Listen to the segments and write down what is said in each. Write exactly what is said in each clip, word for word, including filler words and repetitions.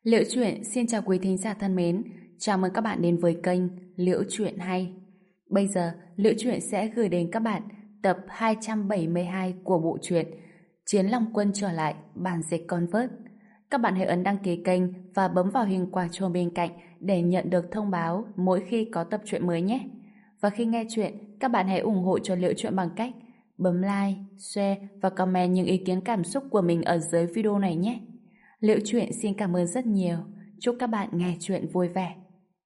Liễu Chuyện xin chào quý thính giả thân mến, chào mừng các bạn đến với kênh Liễu Chuyện Hay. Bây giờ, Liễu Chuyện sẽ gửi đến các bạn tập hai trăm bảy mươi hai của bộ truyện Chiến Long Quân trở lại, bản dịch Convert. Các bạn hãy ấn đăng ký kênh và bấm vào hình quả chuông bên cạnh để nhận được thông báo mỗi khi có tập truyện mới nhé. Và khi nghe chuyện, các bạn hãy ủng hộ cho Liễu Chuyện bằng cách bấm like, share và comment những ý kiến cảm xúc của mình ở dưới video này nhé. Liễu Chuyện xin cảm ơn rất nhiều. Chúc các bạn nghe chuyện vui vẻ.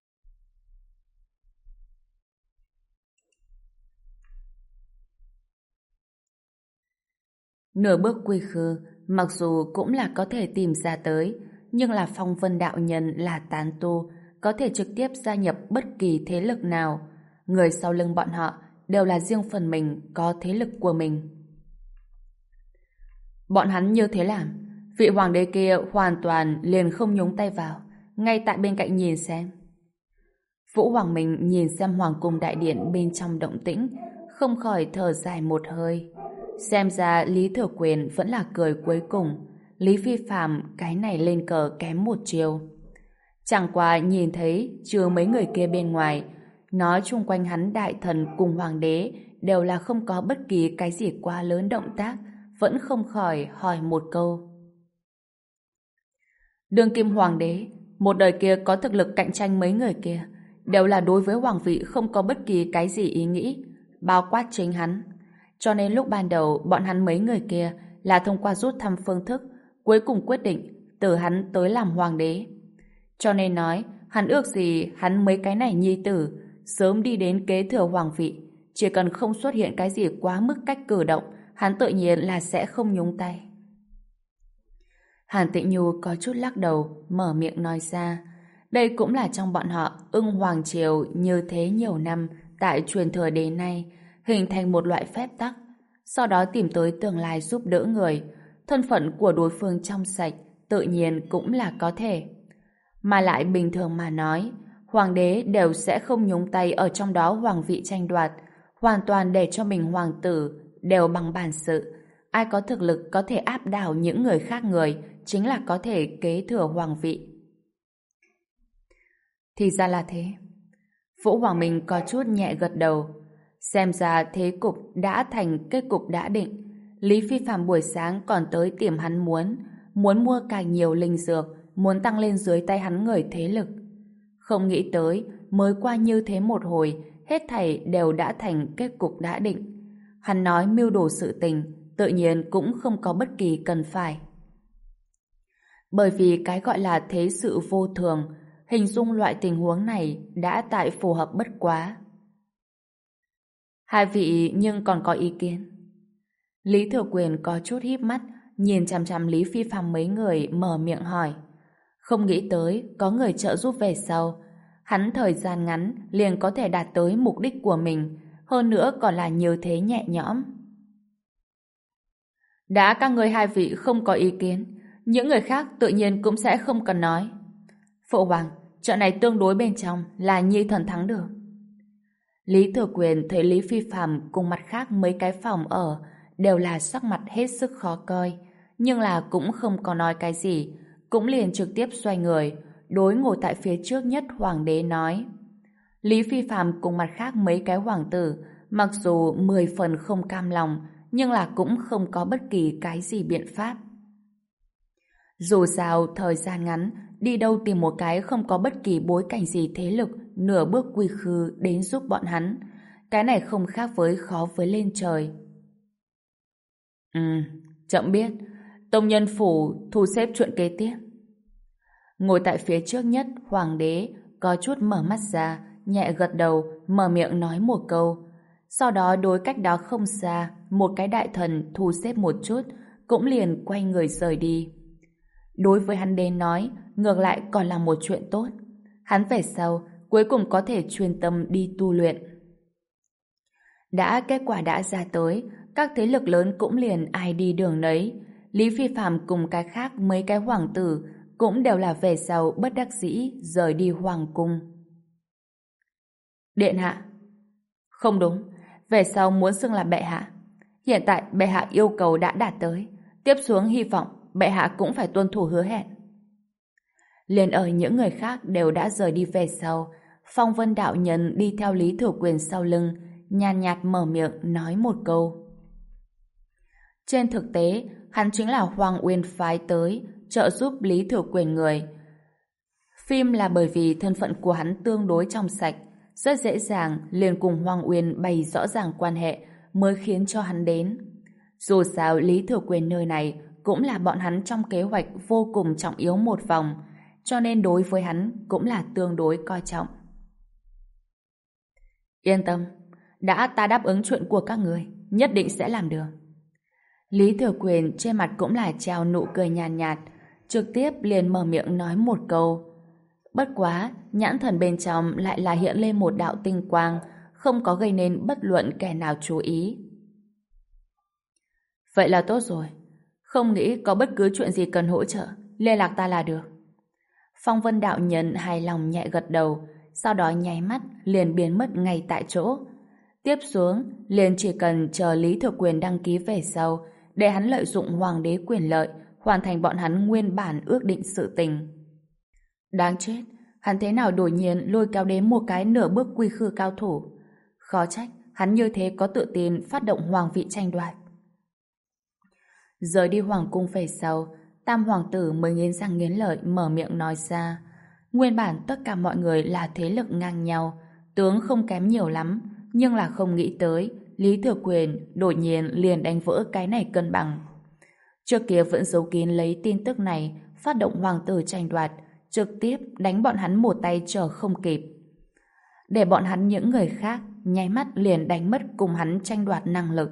Nửa bước quy khư, mặc dù cũng là có thể tìm ra tới, nhưng là Phong Vân đạo nhân là tán tu, có thể trực tiếp gia nhập bất kỳ thế lực nào. Người sau lưng bọn họ đều là riêng phần mình có thế lực của mình. Bọn hắn như thế làm, vị hoàng đế kia hoàn toàn liền không nhúng tay vào, ngay tại bên cạnh nhìn xem. Vũ Hoàng Minh nhìn xem hoàng cung đại điện bên trong động tĩnh, không khỏi thở dài một hơi. Xem ra Lý Thừa Quyền vẫn là cười cuối cùng. Lý Phi Phạm cái này lên cờ kém một chiều. Chẳng qua nhìn thấy trừ mấy người kia bên ngoài, nói chung quanh hắn đại thần cùng hoàng đế đều là không có bất kỳ cái gì quá lớn động tác, vẫn không khỏi hỏi một câu. Đương kim hoàng đế, một đời kia có thực lực cạnh tranh mấy người kia, đều là đối với hoàng vị không có bất kỳ cái gì ý nghĩ, bao quát chính hắn. Cho nên lúc ban đầu bọn hắn mấy người kia là thông qua rút thăm phương thức, cuối cùng quyết định từ hắn tới làm hoàng đế. Cho nên nói, hắn ước gì hắn mấy cái này nhi tử sớm đi đến kế thừa hoàng vị, chỉ cần không xuất hiện cái gì quá mức cách cử động, hắn tự nhiên là sẽ không nhúng tay. Hàn Tĩnh Nhu có chút lắc đầu, mở miệng nói ra, đây cũng là trong bọn họ ưng hoàng triều như thế nhiều năm tại truyền thừa đến nay, hình thành một loại phép tắc, sau đó tìm tới tương lai giúp đỡ người. Thân phận của đối phương trong sạch, tự nhiên cũng là có thể. Mà lại bình thường mà nói, hoàng đế đều sẽ không nhúng tay ở trong đó hoàng vị tranh đoạt, hoàn toàn để cho mình hoàng tử đều bằng bản sự. Ai có thực lực có thể áp đảo những người khác người, chính là có thể kế thừa hoàng vị. Thì ra là thế. Vũ Hoàng Minh có chút nhẹ gật đầu. Xem ra thế cục đã thành kết cục đã định. Lý Phi Phạm buổi sáng còn tới tìm hắn muốn, muốn mua càng nhiều linh dược, muốn tăng lên dưới tay hắn người thế lực. Không nghĩ tới, mới qua như thế một hồi, hết thảy đều đã thành kết cục đã định. Hắn nói mưu đồ sự tình, tự nhiên cũng không có bất kỳ cần phải. Bởi vì cái gọi là thế sự vô thường, hình dung loại tình huống này đã tại phù hợp bất quá. Hai vị nhưng còn có ý kiến. Lý Thừa Quyền có chút híp mắt, nhìn chằm chằm Lý Phi Phạm mấy người mở miệng hỏi. Không nghĩ tới có người trợ giúp về sau, hắn thời gian ngắn liền có thể đạt tới mục đích của mình, hơn nữa còn là như thế nhẹ nhõm. Đã các người hai vị không có ý kiến, những người khác tự nhiên cũng sẽ không cần nói. Phụ hoàng, trận này tương đối bên trong là nhi thần thắng được. Lý Thừa Quyền thấy Lý Phi Phạm cùng mặt khác mấy cái phòng ở đều là sắc mặt hết sức khó coi, nhưng là cũng không có nói cái gì, cũng liền trực tiếp xoay người, đối ngồi tại phía trước nhất hoàng đế nói. Lý Phi Phạm cùng mặt khác mấy cái hoàng tử, mặc dù mười phần không cam lòng, nhưng là cũng không có bất kỳ cái gì biện pháp. Dù sao, thời gian ngắn, đi đâu tìm một cái không có bất kỳ bối cảnh gì thế lực, nửa bước quy khư đến giúp bọn hắn. Cái này không khác với khó với lên trời. Ừ, chậm biết. Tông nhân phủ thu xếp chuyện kế tiếp. Ngồi tại phía trước nhất, hoàng đế có chút mở mắt ra, nhẹ gật đầu, mở miệng nói một câu. Sau đó đối cách đó không xa, một cái đại thần thu xếp một chút, cũng liền quay người rời đi. Đối với hắn đến nói, ngược lại còn là một chuyện tốt. Hắn về sau, cuối cùng có thể chuyên tâm đi tu luyện. Đã kết quả đã ra tới, các thế lực lớn cũng liền ai đi đường nấy. Lý Phi Phạm cùng cái khác mấy cái hoàng tử cũng đều là về sau bất đắc dĩ rời đi hoàng cung. Điện hạ. Không đúng, về sau muốn xưng là bệ hạ. Hiện tại bệ hạ yêu cầu đã đạt tới, tiếp xuống hy vọng bệ hạ cũng phải tuân thủ hứa hẹn. Liền ở những người khác đều đã rời đi về sau, Phong Vân đạo nhân đi theo Lý Thừa Quyền sau lưng, nhàn nhạt mở miệng nói một câu. Trên thực tế, hắn chính là Hoàng Uyên phái tới trợ giúp Lý Thừa Quyền người. Phim là bởi vì thân phận của hắn tương đối trong sạch, rất dễ dàng liền cùng Hoàng Uyên bày rõ ràng quan hệ mới khiến cho hắn đến. Dù sao Lý Thừa Quyền nơi này cũng là bọn hắn trong kế hoạch vô cùng trọng yếu một vòng, cho nên đối với hắn cũng là tương đối coi trọng. Yên tâm, đã ta đáp ứng chuyện của các người, nhất định sẽ làm được. Lý Thừa Quyền trên mặt cũng là treo nụ cười nhàn nhạt, nhạt, trực tiếp liền mở miệng nói một câu. Bất quá, nhãn thần bên trong lại là hiện lên một đạo tinh quang, không có gây nên bất luận kẻ nào chú ý. Vậy là tốt rồi, không nghĩ có bất cứ chuyện gì cần hỗ trợ, liên lạc ta là được. Phong Vân đạo nhân hài lòng nhẹ gật đầu, sau đó nháy mắt liền biến mất ngay tại chỗ. Tiếp xuống, liền chỉ cần chờ Lý Thừa Quyền đăng ký về sau, để hắn lợi dụng hoàng đế quyền lợi, hoàn thành bọn hắn nguyên bản ước định sự tình. Đáng chết, hắn thế nào đột nhiên lôi kéo đến một cái nửa bước quy khư cao thủ. Khó trách, hắn như thế có tự tin phát động hoàng vị tranh đoạt. Rời đi hoàng cung về sau, Tam hoàng tử mới nghiến răng nghiến lợi mở miệng nói ra. Nguyên bản tất cả mọi người là thế lực ngang nhau, tướng không kém nhiều lắm, nhưng là không nghĩ tới Lý Thừa Quyền đột nhiên liền đánh vỡ cái này cân bằng. Trước kia vẫn giấu kín lấy tin tức này, phát động hoàng tử tranh đoạt, trực tiếp đánh bọn hắn một tay chờ không kịp. Để bọn hắn những người khác nháy mắt liền đánh mất cùng hắn tranh đoạt năng lực.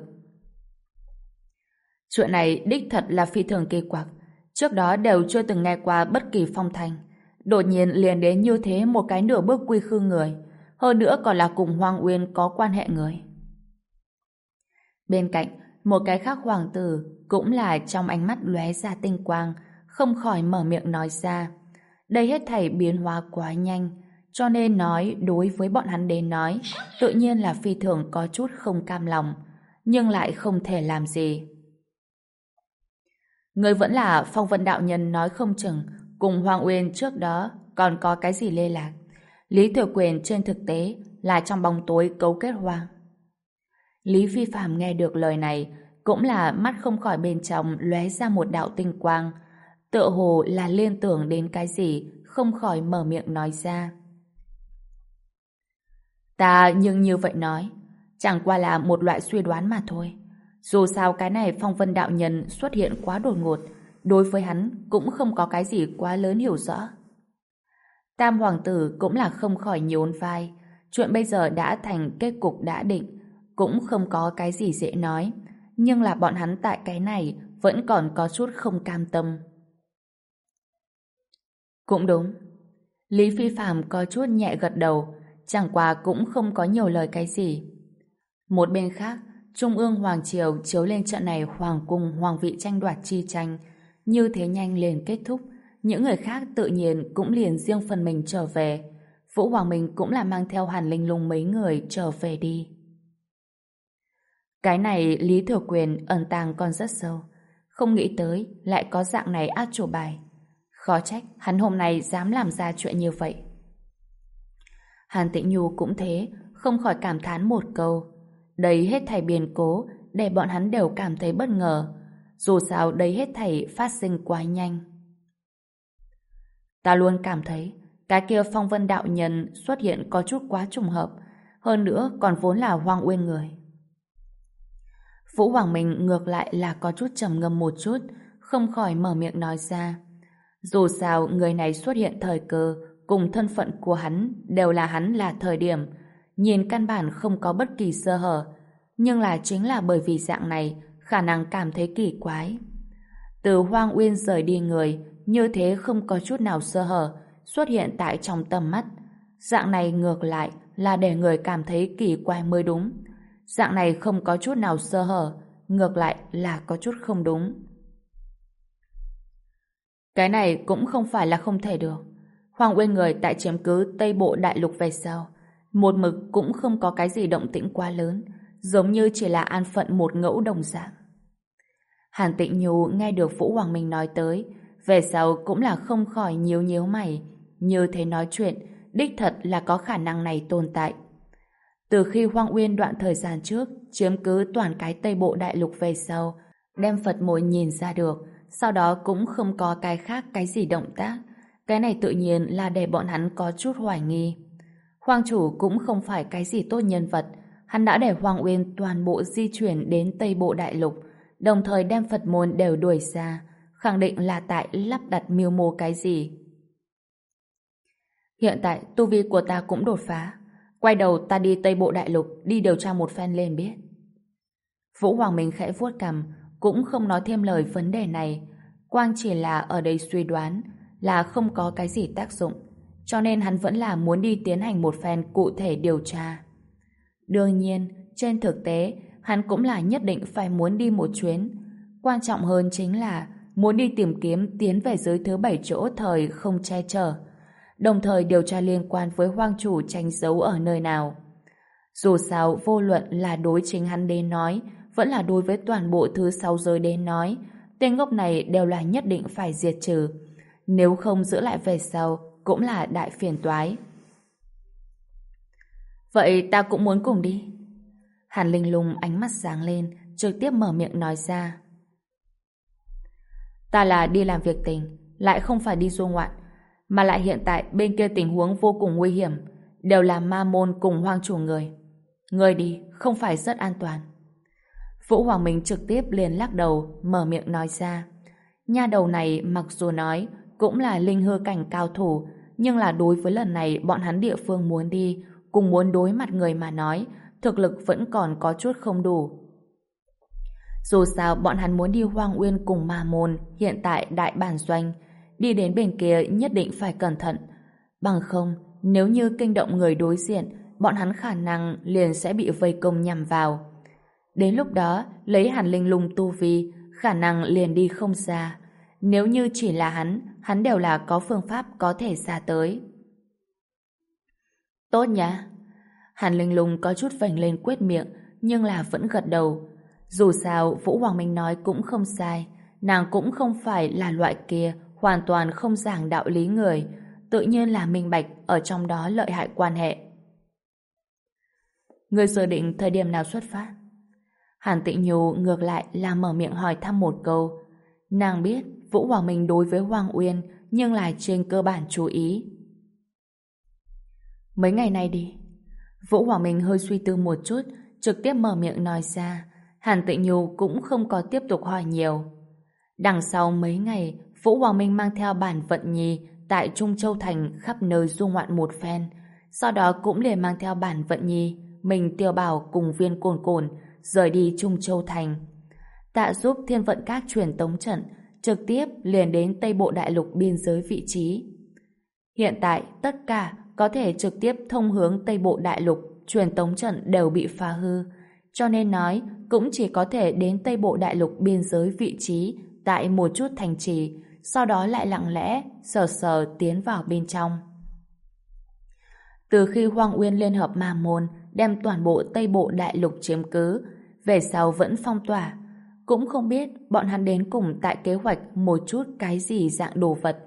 Chuyện này đích thật là phi thường kỳ quặc, trước đó đều chưa từng nghe qua bất kỳ phong thành. Đột nhiên liền đến như thế một cái nửa bước quy khư người, hơn nữa còn là cùng Hoàng Uyên có quan hệ người. Bên cạnh, một cái khác hoàng tử cũng là trong ánh mắt lóe ra tinh quang, không khỏi mở miệng nói ra. Đây hết thảy biến hóa quá nhanh, cho nên nói đối với bọn hắn đến nói, tự nhiên là phi thường có chút không cam lòng, nhưng lại không thể làm gì. Người vẫn là Phong Vân đạo nhân nói không chừng, cùng Hoàng Uyên trước đó còn có cái gì lê lạc. Lý Thừa Quyền trên thực tế là trong bóng tối cấu kết Hoàng. Lý Phi Phạm nghe được lời này, cũng là mắt không khỏi bên trong lóe ra một đạo tinh quang, tựa hồ là liên tưởng đến cái gì, không khỏi mở miệng nói ra. Ta nhưng như vậy nói, chẳng qua là một loại suy đoán mà thôi. Dù sao cái này Phong Vân đạo nhân xuất hiện quá đột ngột, đối với hắn cũng không có cái gì quá lớn hiểu rõ. Tam hoàng tử cũng là không khỏi nhún vai, chuyện bây giờ đã thành kết cục đã định, cũng không có cái gì dễ nói, nhưng là bọn hắn tại cái này vẫn còn có chút không cam tâm. Cũng đúng. Lý Phi Phạm có chút nhẹ gật đầu, chẳng qua cũng không có nhiều lời cái gì. Một bên khác, Trung ương Hoàng Triều chiếu lên trận này Hoàng cung hoàng vị tranh đoạt chi tranh, như thế nhanh liền kết thúc, những người khác tự nhiên cũng liền riêng phần mình trở về. Vũ Hoàng Minh cũng là mang theo Hàn Linh Lung mấy người trở về đi. Cái này Lý Thừa Quyền ẩn tàng còn rất sâu, không nghĩ tới lại có dạng này át chủ bài. Khó trách hắn hôm nay dám làm ra chuyện như vậy. Hàn Tĩnh Nhu cũng thế, không khỏi cảm thán một câu. Đây hết thảy biến cố để bọn hắn đều cảm thấy bất ngờ. Dù sao đây hết thảy phát sinh quá nhanh. Ta luôn cảm thấy cái kia Phong Vân đạo nhân xuất hiện có chút quá trùng hợp, hơn nữa còn vốn là Hoàng Uyên người. Vũ Hoàng Minh ngược lại là có chút trầm ngâm một chút, không khỏi mở miệng nói ra. Dù sao người này xuất hiện thời cơ cùng thân phận của hắn đều là hắn là thời điểm, nhìn căn bản không có bất kỳ sơ hở, nhưng là chính là bởi vì dạng này khả năng cảm thấy kỳ quái. Từ Hoàng Uyên rời đi người như thế không có chút nào sơ hở xuất hiện tại trong tầm mắt, dạng này ngược lại là để người cảm thấy kỳ quái mới đúng. Dạng này không có chút nào sơ hở, ngược lại là có chút không đúng. Cái này cũng không phải là không thể được. Hoàng Uyên người tại chiếm cứ Tây Bộ Đại Lục về sau, một mực cũng không có cái gì động tĩnh quá lớn, giống như chỉ là an phận một ngẫu đồng dạng. Hàn Tĩnh Nhu nghe được Vũ Hoàng Minh nói tới, về sau cũng là không khỏi nhíu nhíu mày. Như thế nói chuyện, đích thật là có khả năng này tồn tại. Từ khi Hoang Uyên đoạn thời gian trước chiếm cứ toàn cái Tây Bộ Đại Lục về sau, đem Phật môn nhìn ra được, sau đó cũng không có cái khác cái gì động tác. Cái này tự nhiên là để bọn hắn có chút hoài nghi. Hoàng chủ cũng không phải cái gì tốt nhân vật, hắn đã để Hoàng Uyên toàn bộ di chuyển đến Tây Bộ Đại Lục, đồng thời đem Phật môn đều đuổi ra, khẳng định là tại lắp đặt mưu mô cái gì. Hiện tại tu vi của ta cũng đột phá, quay đầu ta đi Tây Bộ Đại Lục đi điều tra một phen lên biết. Vũ Hoàng Minh khẽ vuốt cằm, cũng không nói thêm lời vấn đề này. Quang chỉ là ở đây suy đoán là không có cái gì tác dụng, cho nên hắn vẫn là muốn đi tiến hành một phen cụ thể điều tra. Đương nhiên, trên thực tế, hắn cũng là nhất định phải muốn đi một chuyến. Quan trọng hơn chính là muốn đi tìm kiếm tiến về giới thứ bảy chỗ thời không che chở, đồng thời điều tra liên quan với hoang chủ tranh giấu ở nơi nào. Dù sao, vô luận là đối chính hắn đến nói, vẫn là đối với toàn bộ thứ sáu giới đến nói, tên ngốc này đều là nhất định phải diệt trừ. Nếu không giữ lại về sau, cũng là đại phiền toái. Vậy ta cũng muốn cùng đi. Hàn Linh Lung ánh mắt sáng lên, trực tiếp mở miệng nói ra. Ta là đi làm việc tình, lại không phải đi du ngoạn, mà lại hiện tại bên kia tình huống vô cùng nguy hiểm, đều là ma môn cùng hoang chủ người. Người đi không phải rất an toàn. Vũ Hoàng Minh trực tiếp liền lắc đầu, mở miệng nói ra. Nha đầu này mặc dù nói cũng là linh hư cảnh cao thủ, nhưng là đối với lần này bọn hắn địa phương muốn đi, cùng muốn đối mặt người mà nói, thực lực vẫn còn có chút không đủ. Dù sao bọn hắn muốn đi Hoang Uyên cùng ma môn hiện tại đại bản doanh, đi đến bên kia nhất định phải cẩn thận. Bằng không, nếu như kinh động người đối diện, bọn hắn khả năng liền sẽ bị vây công nhằm vào. Đến lúc đó, lấy Hàn Linh Lung tu vi, khả năng liền đi không xa. Nếu như chỉ là hắn, hắn đều là có phương pháp có thể ra tới. Tốt nhá. Hàn Linh Lung có chút vành lên quyết miệng, nhưng là vẫn gật đầu. Dù sao, Vũ Hoàng Minh nói cũng không sai. Nàng cũng không phải là loại kia hoàn toàn không giảng đạo lý người, tự nhiên là minh bạch ở trong đó lợi hại quan hệ. Người dự định thời điểm nào xuất phát? Hàn Tịnh Nhu ngược lại là mở miệng hỏi thăm một câu. Nàng biết Vũ Hoàng Minh đối với Hoàng Uyên nhưng lại trên cơ bản chú ý. Mấy ngày nay đi. Vũ Hoàng Minh hơi suy tư một chút, trực tiếp mở miệng nói ra. Hàn Tịnh Nhu cũng không có tiếp tục hỏi nhiều. Đằng sau mấy ngày, Vũ Hoàng Minh mang theo bản vận nhi tại Trung Châu Thành khắp nơi du ngoạn một phen. Sau đó cũng liền mang theo bản vận nhi, mình Tiêu Bảo cùng Viên Cồn Cồn rời đi Trung Châu Thành. Tạ giúp Thiên Vận Các truyền tống trận, trực tiếp liền đến Tây Bộ Đại Lục biên giới vị trí. Hiện tại, tất cả có thể trực tiếp thông hướng Tây Bộ Đại Lục truyền tống trận đều bị phá hư, cho nên nói cũng chỉ có thể đến Tây Bộ Đại Lục biên giới vị trí tại một chút thành trì, sau đó lại lặng lẽ sờ sờ tiến vào bên trong. Từ khi Hoang Uyên Liên Hợp Ma Môn đem toàn bộ Tây Bộ Đại Lục chiếm cứ, về sau vẫn phong tỏa, cũng không biết bọn hắn đến cùng tại kế hoạch một chút cái gì dạng đồ vật.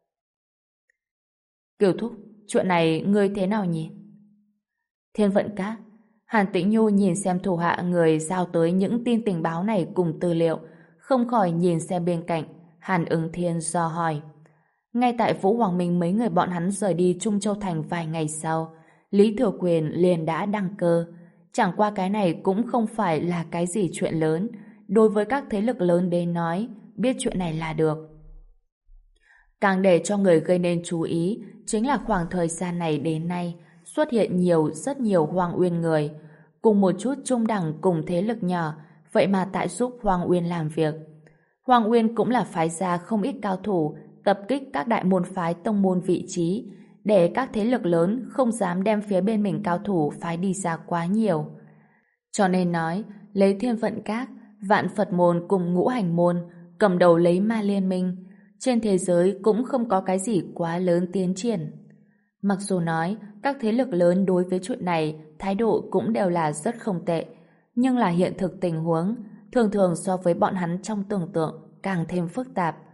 Kiều Thúc, chuyện này ngươi thế nào nhỉ? Thiên Vận Các. Hàn Tĩnh Nhu nhìn xem thủ hạ người giao tới những tin tình báo này cùng tư liệu, không khỏi nhìn xem bên cạnh. Hàn Ứng Thiên do hỏi. Ngay tại Vũ Hoàng Minh mấy người bọn hắn rời đi Trung Châu Thành vài ngày sau, Lý Thừa Quyền liền đã đăng cơ. Chẳng qua cái này cũng không phải là cái gì chuyện lớn. Đối với các thế lực lớn đến nói, biết chuyện này là được. Càng để cho người gây nên chú ý chính là khoảng thời gian này đến nay xuất hiện nhiều, rất nhiều Hoang Uyên người. Cùng một chút trung đẳng cùng thế lực nhỏ, vậy mà tại giúp Hoang Uyên làm việc. Hoang Uyên cũng là phái ra không ít cao thủ tập kích các đại môn phái tông môn vị trí, để các thế lực lớn không dám đem phía bên mình cao thủ phái đi ra quá nhiều. Cho nên nói, lấy Thiên Vận Các, Vạn Phật Môn cùng Ngũ Hành Môn cầm đầu lấy ma liên minh, trên thế giới cũng không có cái gì quá lớn tiến triển. Mặc dù nói, các thế lực lớn đối với chuyện này thái độ cũng đều là rất không tệ, nhưng là hiện thực tình huống thường thường so với bọn hắn trong tưởng tượng càng thêm phức tạp.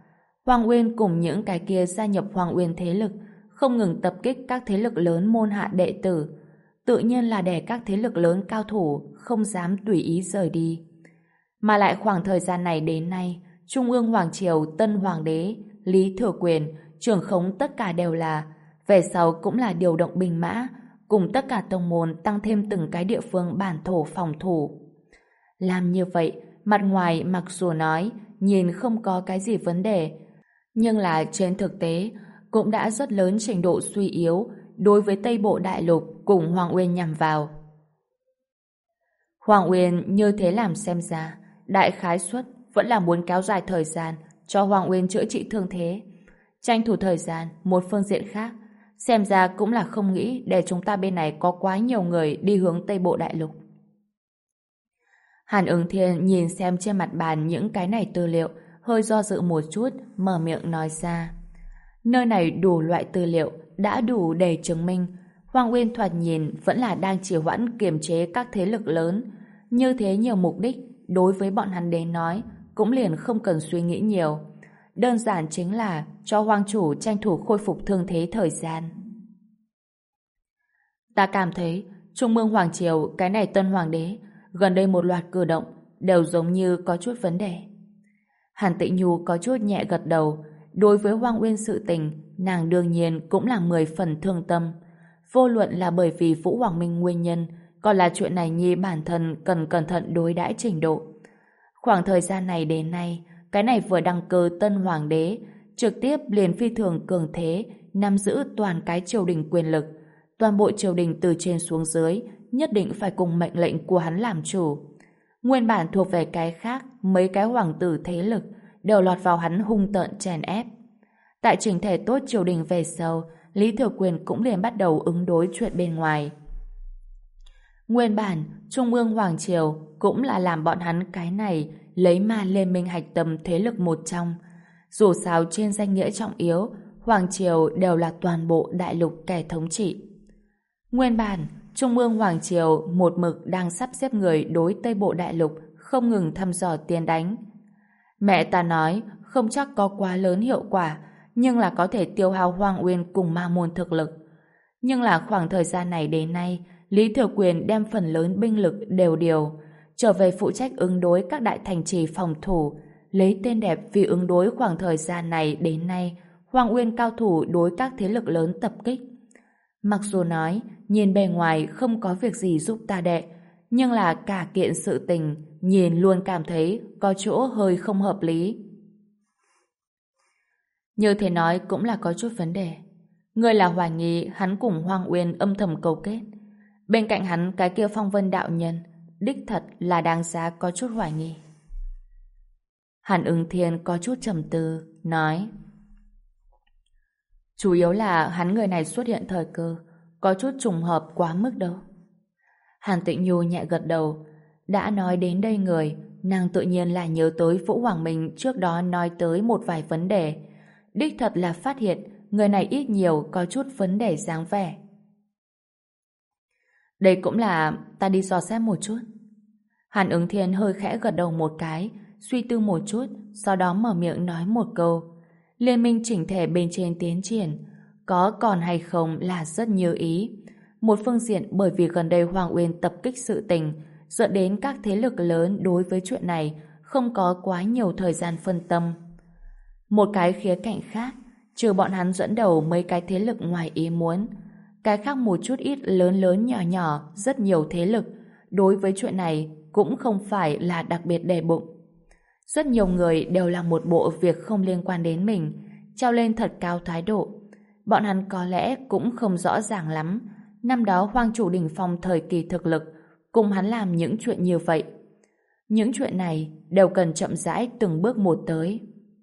Hoàng Uyên cùng những cái kia gia nhập Hoàng Uyên thế lực, không ngừng tập kích các thế lực lớn môn hạ đệ tử. Tự nhiên là để các thế lực lớn cao thủ không dám tùy ý rời đi. Mà lại khoảng thời gian này đến nay, Trung ương Hoàng Triều, Tân Hoàng đế, Lý Thừa Quyền, trưởng khống tất cả đều là, về sau cũng là điều động binh mã, cùng tất cả tông môn tăng thêm từng cái địa phương bản thổ phòng thủ. Làm như vậy, mặt ngoài mặc dù nói, nhìn không có cái gì vấn đề, nhưng là trên thực tế, cũng đã rất lớn trình độ suy yếu đối với Tây Bộ Đại Lục cùng Hoàng Uyên nhằm vào. Hoàng Uyên như thế làm xem ra, đại khái suất vẫn là muốn kéo dài thời gian cho Hoàng Uyên chữa trị thương thế. Tranh thủ thời gian, một phương diện khác, xem ra cũng là không nghĩ để chúng ta bên này có quá nhiều người đi hướng Tây Bộ Đại Lục. Hàn Ứng Thiên nhìn xem trên mặt bàn những cái này tư liệu, hơi do dự một chút, mở miệng nói ra. Nơi này đủ loại tư liệu, đã đủ để chứng minh Hoàng Uyên thoạt nhìn vẫn là đang chỉ hoãn kiềm chế các thế lực lớn. Như thế nhiều mục đích, đối với bọn hắn đến nói, cũng liền không cần suy nghĩ nhiều. Đơn giản chính là cho Hoàng chủ tranh thủ khôi phục thương thế thời gian. Ta cảm thấy Trung ương Hoàng Triều, cái này Tân Hoàng đế, gần đây một loạt cử động đều giống như có chút vấn đề. Hàn Tĩnh Nhu có chút nhẹ gật đầu. Đối với Hoàng Uyên sự tình, nàng đương nhiên cũng là mười phần thương tâm. Vô luận là bởi vì Vũ Hoàng Minh nguyên nhân, còn là chuyện này Nhi bản thân cần cẩn thận đối đãi trình độ. Khoảng thời gian này đến nay, cái này vừa đăng cơ Tân Hoàng đế, trực tiếp liền phi thường cường thế, nắm giữ toàn cái triều đình quyền lực. Toàn bộ triều đình từ trên xuống dưới, nhất định phải cùng mệnh lệnh của hắn làm chủ. Nguyên bản thuộc về cái khác, mấy cái hoàng tử thế lực, đều lọt vào hắn hung tợn chèn ép. Tại chỉnh thể tốt triều đình về sau, Lý Thừa Quyền cũng liền bắt đầu ứng đối chuyện bên ngoài. Nguyên bản, Trung ương Hoàng Triều cũng là làm bọn hắn cái này lấy ma lên minh hạch tâm thế lực một trong. Dù sao trên danh nghĩa trọng yếu, Hoàng Triều đều là toàn bộ đại lục kẻ thống trị. Nguyên bản, Trung ương Hoàng Triều một mực đang sắp xếp người đối Tây Bộ Đại Lục không ngừng thăm dò tiến đánh. Mẹ ta nói không chắc có quá lớn hiệu quả, nhưng là có thể tiêu hao Hoàng Uyên cùng ma môn thực lực. Nhưng là khoảng thời gian này đến nay, Lý Thừa Quyền đem phần lớn binh lực đều điều, trở về phụ trách ứng đối các đại thành trì phòng thủ, lấy tên đẹp vì ứng đối khoảng thời gian này đến nay, Hoàng Uyên cao thủ đối các thế lực lớn tập kích. Mặc dù nói, nhìn bề ngoài không có việc gì giúp ta đệ, nhưng là cả kiện sự tình, nhìn luôn cảm thấy có chỗ hơi không hợp lý. Như thế nói cũng là có chút vấn đề. Người là hoài nghi hắn cùng Hoàng Uyên âm thầm cầu kết. Bên cạnh hắn cái kia Phong Vân đạo nhân, đích thật là đáng giá có chút hoài nghi. Hàn Ứng Thiên có chút trầm tư, nói: chủ yếu là hắn người này xuất hiện thời cơ, có chút trùng hợp quá mức đâu. Hàn Tĩnh Nhu nhẹ gật đầu. Đã nói đến đây người, nàng tự nhiên là nhớ tới Vũ Hoàng Minh trước đó nói tới một vài vấn đề. Đích thật là phát hiện người này ít nhiều có chút vấn đề dáng vẻ. Đây cũng là ta đi dò xét một chút. Hàn Ứng Thiên hơi khẽ gật đầu một cái, suy tư một chút, sau đó mở miệng nói một câu. Liên minh chỉnh thể bên trên tiến triển, có còn hay không là rất như ý. Một phương diện bởi vì gần đây Hoàng Uyên tập kích sự tình, dẫn đến các thế lực lớn đối với chuyện này không có quá nhiều thời gian phân tâm. Một cái khía cạnh khác, trừ bọn hắn dẫn đầu mấy cái thế lực ngoài ý muốn, cái khác một chút ít lớn lớn nhỏ nhỏ, rất nhiều thế lực, đối với chuyện này cũng không phải là đặc biệt đề bụng. Rất nhiều người đều là một bộ việc không liên quan đến mình, treo lên thật cao thái độ. Bọn hắn có lẽ cũng không rõ ràng lắm, năm đó Hoàng chủ đỉnh phong thời kỳ thực lực, cùng hắn làm những chuyện như vậy. Những chuyện này đều cần chậm rãi từng bước một tới.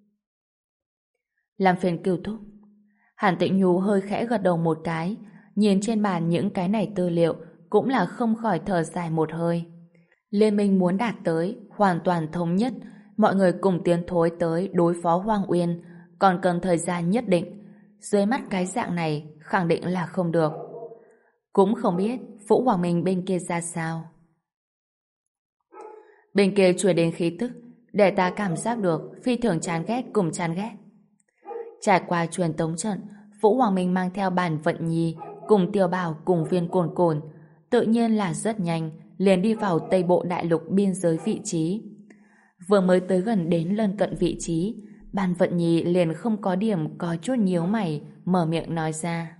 Làm phiền Cửu thúc. Hàn Tĩnh Nhu hơi khẽ gật đầu một cái, nhìn trên bàn những cái này tư liệu, cũng là không khỏi thở dài một hơi. Liên minh muốn đạt tới hoàn toàn thống nhất, mọi người cùng tiến thối tới đối phó Hoàng Uyên, còn cần thời gian nhất định. Dưới mắt cái dạng này khẳng định là không được. Cũng không biết Vũ Hoàng Minh bên kia ra sao. Bên kia truyền đến khí tức, để ta cảm giác được phi thường chán ghét cùng chán ghét. Trải qua truyền tống trận, Vũ Hoàng Minh mang theo Bàn Vận Nhi cùng Tiêu Bảo cùng Viên Cồn Cồn, tự nhiên là rất nhanh liền đi vào Tây Bộ Đại Lục biên giới vị trí. Vừa mới tới gần đến lân cận vị trí, Bàn Vận Nhi liền không có điểm có chút nhíu mày, mở miệng nói ra.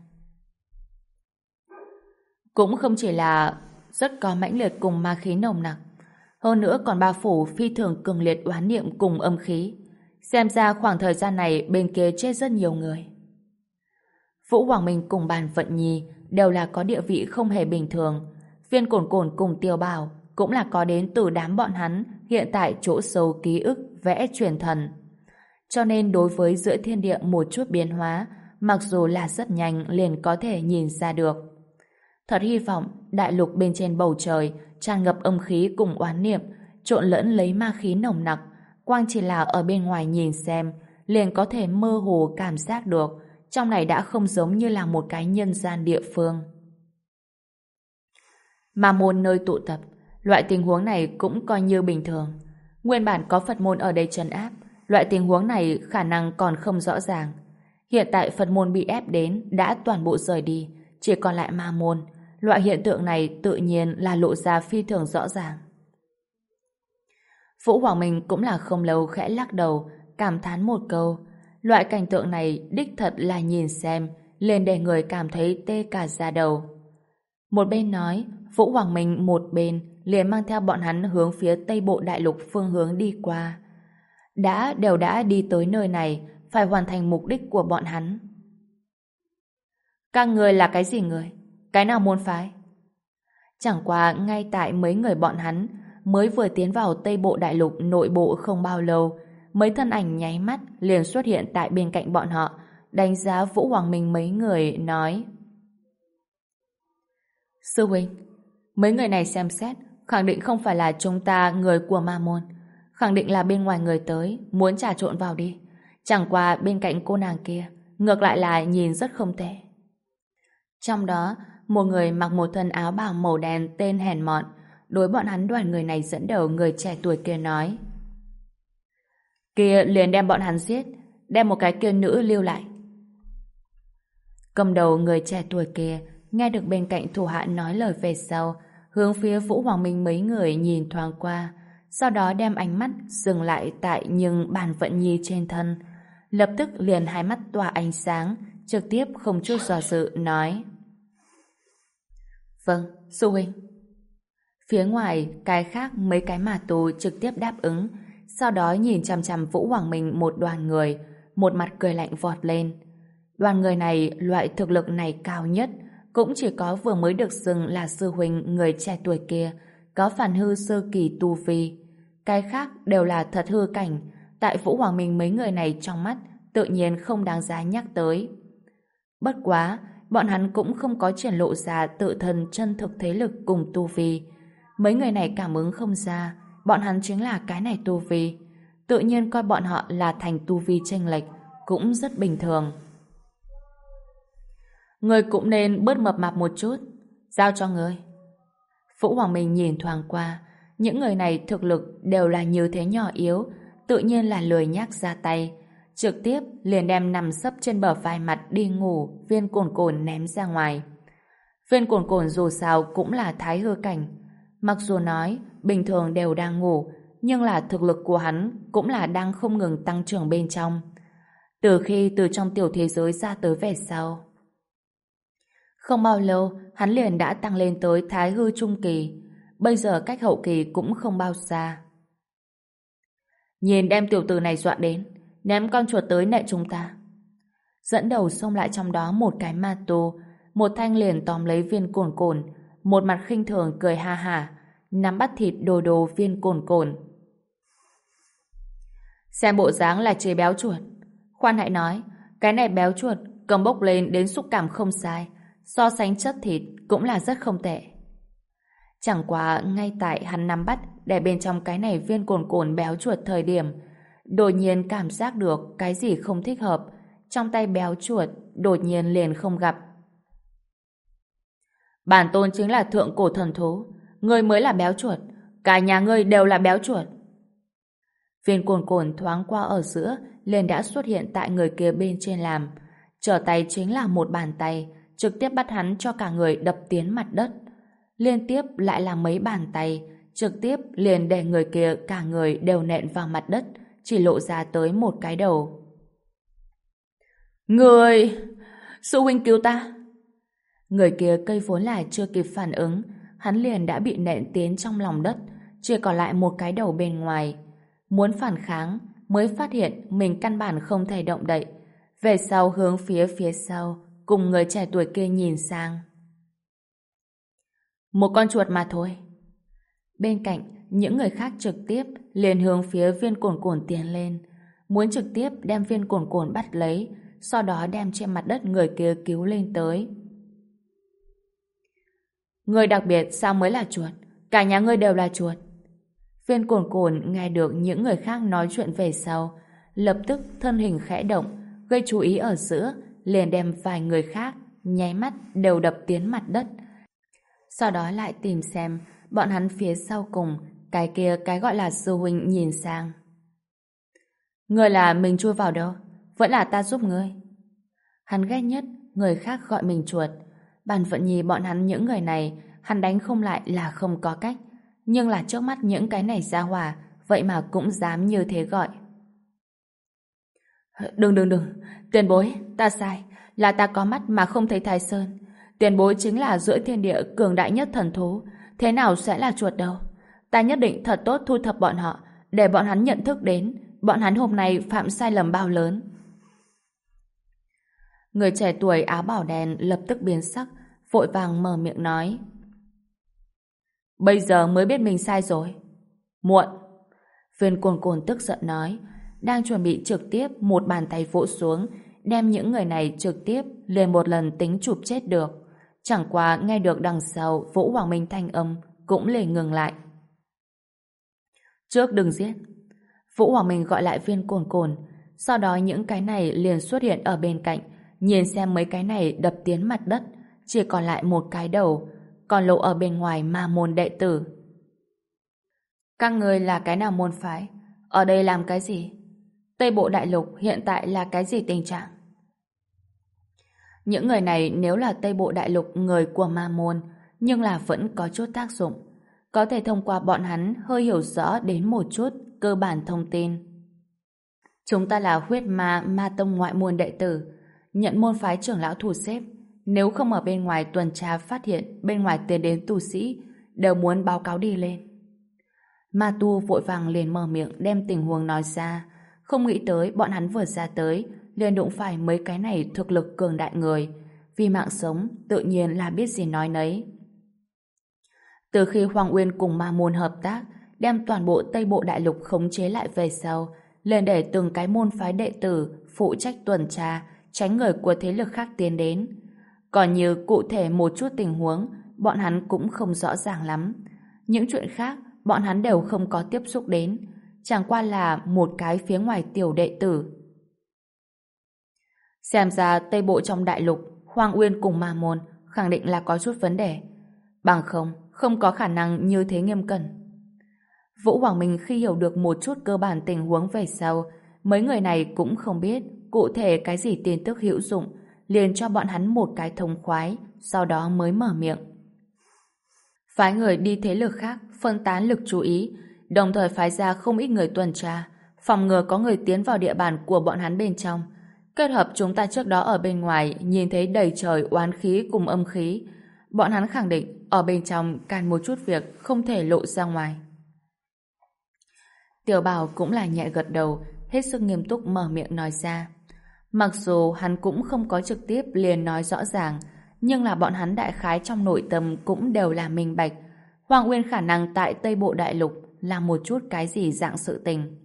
Cũng không chỉ là rất có mãnh liệt cùng ma khí nồng nặc, hơn nữa còn bao phủ phi thường cường liệt oán niệm cùng âm khí. Xem ra khoảng thời gian này bên kia chết rất nhiều người. Vũ Hoàng Minh cùng Bàn Vận Nhi đều là có địa vị không hề bình thường. Viên Cồn Cồn cùng Tiêu Bảo cũng là có đến từ đám bọn hắn hiện tại chỗ sâu ký ức vẽ truyền thần. Cho nên đối với giữa thiên địa một chút biến hóa, mặc dù là rất nhanh liền có thể nhìn ra được. Thật hy vọng đại lục bên trên bầu trời tràn ngập âm khí cùng oán niệm, trộn lẫn lấy ma khí nồng nặc. Quang chỉ là ở bên ngoài nhìn xem, liền có thể mơ hồ cảm giác được trong này đã không giống như là một cái nhân gian địa phương. Ma môn nơi tụ tập, loại tình huống này cũng coi như bình thường. Nguyên bản có Phật môn ở đây trấn áp, loại tình huống này khả năng còn không rõ ràng. Hiện tại Phật môn bị ép đến đã toàn bộ rời đi, chỉ còn lại ma môn. Loại hiện tượng này tự nhiên là lộ ra phi thường rõ ràng. Vũ Hoàng Minh cũng là không lâu khẽ lắc đầu, cảm thán một câu. Loại cảnh tượng này đích thật là nhìn xem, liền để người cảm thấy tê cả da đầu. Một bên nói, Vũ Hoàng Minh một bên liền mang theo bọn hắn hướng phía Tây Bộ Đại Lục phương hướng đi qua. Đã đều đã đi tới nơi này, phải hoàn thành mục đích của bọn hắn. Các người là cái gì người? Cái nào môn phái? Chẳng qua ngay tại mấy người bọn hắn mới vừa tiến vào Tây Bộ Đại Lục nội bộ không bao lâu, mấy thân ảnh nháy mắt liền xuất hiện tại bên cạnh bọn họ, đánh giá Vũ Hoàng Minh mấy người, nói: Sư huynh, mấy người này xem xét khẳng định không phải là chúng ta người của ma môn, khẳng định là bên ngoài người tới muốn trà trộn vào đi. Chẳng qua bên cạnh cô nàng kia ngược lại là nhìn rất không tệ. Trong đó một người mặc một thân áo bào màu đen tên hèn mọn, đối bọn hắn đoàn người này dẫn đầu người trẻ tuổi kia nói: Kia liền đem bọn hắn giết, đem một cái kia nữ lưu lại. Cầm đầu người trẻ tuổi kia nghe được bên cạnh thủ hạ nói lời về sau, hướng phía Vũ Hoàng Minh mấy người nhìn thoáng qua, sau đó đem ánh mắt dừng lại tại nhưng Bàn Vận Nhi trên thân, lập tức liền hai mắt tỏa ánh sáng, trực tiếp không chút do dự nói: Vâng, sư huynh. Phía ngoài, cái khác mấy cái mà tù trực tiếp đáp ứng, sau đó nhìn chằm chằm Vũ Hoàng Minh một đoàn người, một mặt cười lạnh vọt lên. Đoàn người này, loại thực lực này cao nhất, cũng chỉ có vừa mới được xưng là sư huynh người trẻ tuổi kia, có phản hư sơ kỳ tu vi. Cái khác đều là thật hư cảnh, tại Vũ Hoàng Minh mấy người này trong mắt, tự nhiên không đáng giá nhắc tới. Bất quá, bọn hắn cũng không có triển lộ ra tự thân chân thực thế lực cùng tu vi. Mấy người này cảm ứng không ra, bọn hắn chính là cái này tu vi. Tự nhiên coi bọn họ là thành tu vi chênh lệch, cũng rất bình thường. Người cũng nên bớt mập mạp một chút, giao cho người. Vũ Hoàng Minh nhìn thoáng qua, những người này thực lực đều là như thế nhỏ yếu, tự nhiên là lười nhác ra tay, trực tiếp liền đem nằm sấp trên bờ vai mặt đi ngủ Viên Cồn Cồn ném ra ngoài. Viên Cồn Cồn dù sao cũng là thái hư cảnh, mặc dù nói bình thường đều đang ngủ, nhưng là thực lực của hắn cũng là đang không ngừng tăng trưởng bên trong. Từ khi từ trong tiểu thế giới ra tới về sau, không bao lâu hắn liền đã tăng lên tới thái hư trung kỳ, bây giờ cách hậu kỳ cũng không bao xa. Nhìn đem tiểu tử này dọa đến, ném con chuột tới nệ chúng ta. Dẫn đầu xông lại trong đó một cái ma tu, một thanh liền tóm lấy Viên Cồn Cồn, một mặt khinh thường cười ha hả, nắm bắt thịt đồ đồ Viên Cồn Cồn. Xem bộ dáng là chế béo chuột. Khoan hãy nói, cái này béo chuột cầm bốc lên đến xúc cảm không sai, so sánh chất thịt cũng là rất không tệ. Chẳng qua ngay tại hắn nắm bắt để bên trong cái này Viên Cồn Cồn béo chuột thời điểm, đột nhiên cảm giác được cái gì không thích hợp, trong tay béo chuột đột nhiên liền không gặp. Bản tôn chính là thượng cổ thần thú, ngươi mới là béo chuột, cả nhà ngươi đều là béo chuột. Viên Cồn Cồn thoáng qua ở giữa, liền đã xuất hiện tại người kia bên trên làm. Trở tay chính là một bàn tay, trực tiếp bắt hắn cho cả người đập tiến mặt đất. Liên tiếp lại là mấy bàn tay, trực tiếp liền để người kia cả người đều nện vào mặt đất, chỉ lộ ra tới một cái đầu. Người... Sư huynh cứu ta! Người kia cây vốn là chưa kịp phản ứng, hắn liền đã bị nện tiến trong lòng đất, chỉ còn lại một cái đầu bên ngoài. Muốn phản kháng, mới phát hiện mình căn bản không thể động đậy. Về sau hướng phía phía sau, cùng người trẻ tuổi kia nhìn sang. Một con chuột mà thôi. Bên cạnh, những người khác trực tiếp liền hướng phía viên cồn cồn tiến lên, muốn trực tiếp đem viên cồn cồn bắt lấy, sau đó đem trên mặt đất người kia cứu lên tới. Người đặc biệt sao mới là chuột? Cả nhà ngươi đều là chuột. Viên cồn cồn nghe được những người khác nói chuyện về sau, lập tức thân hình khẽ động, gây chú ý ở giữa, liền đem vài người khác nháy mắt đều đập tiến mặt đất. Sau đó lại tìm xem bọn hắn phía sau cùng, cái kia cái gọi là sư huynh nhìn sang. Ngươi là mình chui vào đâu? Vẫn là ta giúp ngươi. Hắn ghét nhất người khác gọi mình chuột. Bản Vận Nhi bọn hắn những người này, hắn đánh không lại là không có cách. Nhưng là trước mắt những cái này ra hỏa, vậy mà cũng dám như thế gọi. Đừng đừng đừng, tiền bối, ta sai, là ta có mắt mà không thấy Thái Sơn. Tiền bối chính là giữa thiên địa cường đại nhất thần thú, thế nào sẽ là chuột đâu. Ta nhất định thật tốt thu thập bọn họ, để bọn hắn nhận thức đến bọn hắn hôm nay phạm sai lầm bao lớn. Người trẻ tuổi áo bảo đen lập tức biến sắc, vội vàng mở miệng nói. Bây giờ mới biết mình sai rồi. Muộn. Viên cồn cồn tức giận nói, đang chuẩn bị trực tiếp một bàn tay vỗ xuống, đem những người này trực tiếp liền một lần tính chụp chết được. Chẳng qua nghe được đằng sau Vũ Hoàng Minh thanh âm cũng liền ngừng lại. Trước đừng giết. Vũ Hoàng Minh gọi lại viên cồn cồn, sau đó những cái này liền xuất hiện ở bên cạnh, nhìn xem mấy cái này đập tiến mặt đất, chỉ còn lại một cái đầu, còn lộ ở bên ngoài ma môn đệ tử. Các người là cái nào môn phái? Ở đây làm cái gì? Tây Bộ Đại Lục hiện tại là cái gì tình trạng? Những người này nếu là Tây Bộ Đại Lục người của ma môn, nhưng là vẫn có chút tác dụng. Có thể thông qua bọn hắn hơi hiểu rõ đến một chút cơ bản thông tin. Chúng ta là huyết ma ma tông ngoại môn đệ tử, nhận môn phái trưởng lão thủ xếp. Nếu không ở bên ngoài tuần tra phát hiện bên ngoài tiến đến tu sĩ, đều muốn báo cáo đi lên. Ma tu vội vàng liền mở miệng đem tình huống nói ra, không nghĩ tới bọn hắn vừa ra tới liền đụng phải mấy cái này thực lực cường đại người, vì mạng sống tự nhiên là biết gì nói nấy. Từ khi Hoàng Uyên cùng ma môn hợp tác đem toàn bộ Tây Bộ Đại Lục khống chế lại về sau, liền để từng cái môn phái đệ tử phụ trách tuần tra, tránh người của thế lực khác tiến đến. Còn như cụ thể một chút tình huống, bọn hắn cũng không rõ ràng lắm. Những chuyện khác bọn hắn đều không có tiếp xúc đến, chẳng qua là một cái phía ngoài tiểu đệ tử. Xem ra Tây Bộ trong đại lục, Hoàng Uyên cùng ma môn khẳng định là có chút vấn đề. Bằng không, không có khả năng như thế nghiêm cẩn. Vũ Hoàng Minh khi hiểu được một chút cơ bản tình huống về sau, mấy người này cũng không biết cụ thể cái gì tin tức hữu dụng, liền cho bọn hắn một cái thông khoái, sau đó mới mở miệng. Phái người đi thế lực khác, phân tán lực chú ý, đồng thời phái ra không ít người tuần tra, phòng ngừa có người tiến vào địa bàn của bọn hắn bên trong. Kết hợp chúng ta trước đó ở bên ngoài nhìn thấy đầy trời oán khí cùng âm khí, bọn hắn khẳng định ở bên trong càn một chút việc không thể lộ ra ngoài. Tiểu Bảo cũng là nhẹ gật đầu, hết sức nghiêm túc mở miệng nói ra. Mặc dù hắn cũng không có trực tiếp liền nói rõ ràng, nhưng là bọn hắn đại khái trong nội tâm cũng đều là minh bạch. Hoàng Uyên khả năng tại Tây Bộ Đại Lục là một chút cái gì dạng sự tình.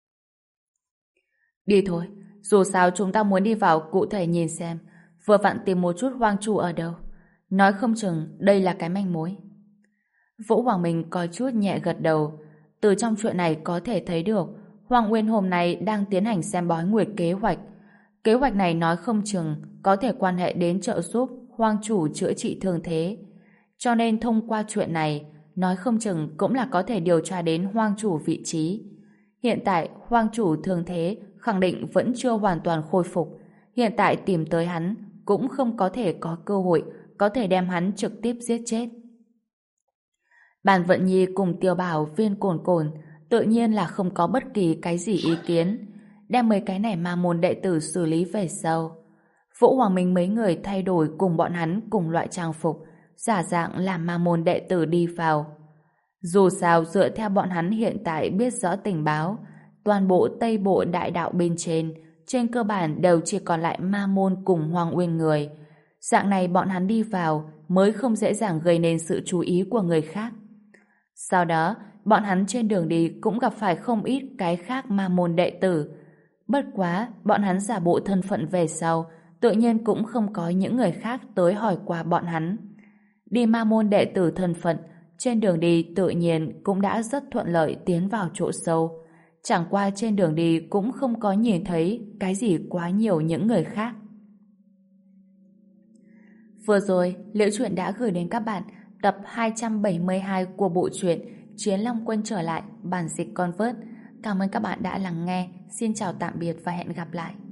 Đi thôi, dù sao chúng ta muốn đi vào cụ thể nhìn xem, vừa vặn tìm một chút hoang chủ ở đâu. Nói không chừng đây là cái manh mối. Vũ Hoàng Minh có chút nhẹ gật đầu. Từ trong chuyện này có thể thấy được Hoàng Uyên hôm nay đang tiến hành xem bói nguyệt kế hoạch. Kế hoạch này nói không chừng có thể quan hệ đến trợ giúp Hoang chủ chữa trị thương thế. Cho nên thông qua chuyện này, nói không chừng cũng là có thể điều tra đến Hoang chủ vị trí. Hiện tại, Hoang chủ thương thế khẳng định vẫn chưa hoàn toàn khôi phục. Hiện tại tìm tới hắn cũng không có thể có cơ hội có thể đem hắn trực tiếp giết chết. Bàn Vận Nhi cùng Tiêu Bảo, Viên Cồn Cồn tự nhiên là không có bất kỳ cái gì ý kiến, đem mấy cái này ma môn đệ tử xử lý về sau. Vũ Hoàng Minh mấy người thay đổi cùng bọn hắn cùng loại trang phục, giả dạng làm ma môn đệ tử đi vào. Dù sao dựa theo bọn hắn hiện tại biết rõ tình báo, toàn bộ Tây Bộ đại đạo bên trên, trên cơ bản đều chỉ còn lại ma môn cùng Hoàng Uyên người. Dạng này bọn hắn đi vào mới không dễ dàng gây nên sự chú ý của người khác. Sau đó, bọn hắn trên đường đi cũng gặp phải không ít cái khác ma môn đệ tử. Bất quá, bọn hắn giả bộ thân phận về sau, tự nhiên cũng không có những người khác tới hỏi qua bọn hắn. Đi ma môn đệ tử thân phận, trên đường đi tự nhiên cũng đã rất thuận lợi tiến vào chỗ sâu. Chẳng qua trên đường đi cũng không có nhìn thấy cái gì quá nhiều những người khác. Vừa rồi, Liễu Chuyện đã gửi đến các bạn tập hai trăm bảy mươi hai của bộ truyện Chiến Long Quân trở lại, bản dịch Convert. Cảm ơn các bạn đã lắng nghe. Xin chào tạm biệt và hẹn gặp lại.